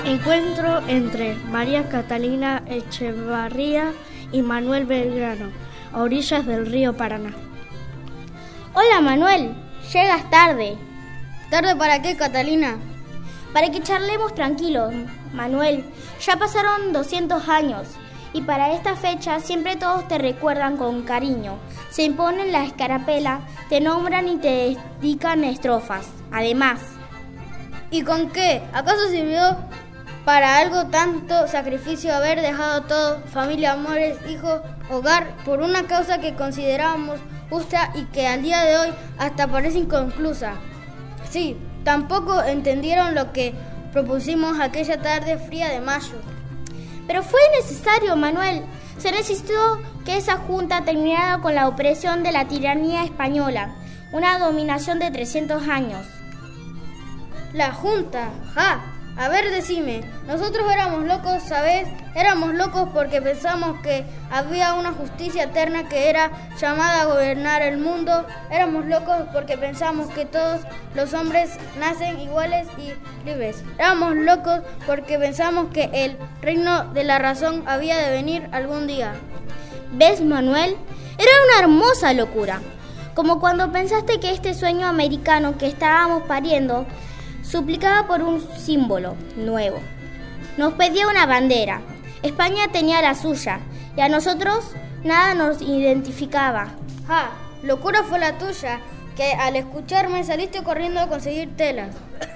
Encuentro entre María Catalina Echevarría y Manuel Belgrano, a orillas del río Paraná. Hola Manuel, llegas tarde. ¿Tarde para qué, Catalina? Para que charlemos tranquilos, Manuel. Ya pasaron 200 años y para esta fecha siempre todos te recuerdan con cariño. Se imponen la escarapela, te nombran y te dedican estrofas. Además. ¿Y con qué? ¿Acaso sirvió para algo tanto sacrificio haber dejado todo, familia, amores, hijos, hogar, por una causa que considerábamos justa y que al día de hoy hasta parece inconclusa? Sí, tampoco entendieron lo que propusimos aquella tarde fría de mayo. Pero fue necesario, Manuel. Se necesitó que esa junta terminara con la opresión de la tiranía española, una dominación de 300 años. La junta, ¡ja! A ver, decime, nosotros éramos locos, ¿sabes? Éramos locos porque pensamos que había una justicia eterna que era llamada a gobernar el mundo. Éramos locos porque pensamos que todos los hombres nacen iguales y libres. Éramos locos porque pensamos que el reino de la razón había de venir algún día. ¿Ves, Manuel? Era una hermosa locura. Como cuando pensaste que este sueño americano que estábamos pariendo suplicaba por un símbolo nuevo. Nos pedía una bandera. España tenía la suya y a nosotros nada nos identificaba. ¡Ja! Locura fue la tuya, que al escucharme saliste corriendo a conseguir telas.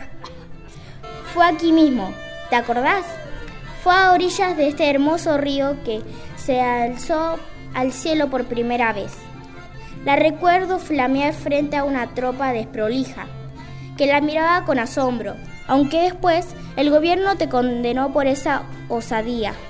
Fue aquí mismo, ¿te acordás? Fue a orillas de este hermoso río que se alzó al cielo por primera vez. La recuerdo flamear frente a una tropa desprolija que la miraba con asombro, aunque después el gobierno te condenó por esa osadía.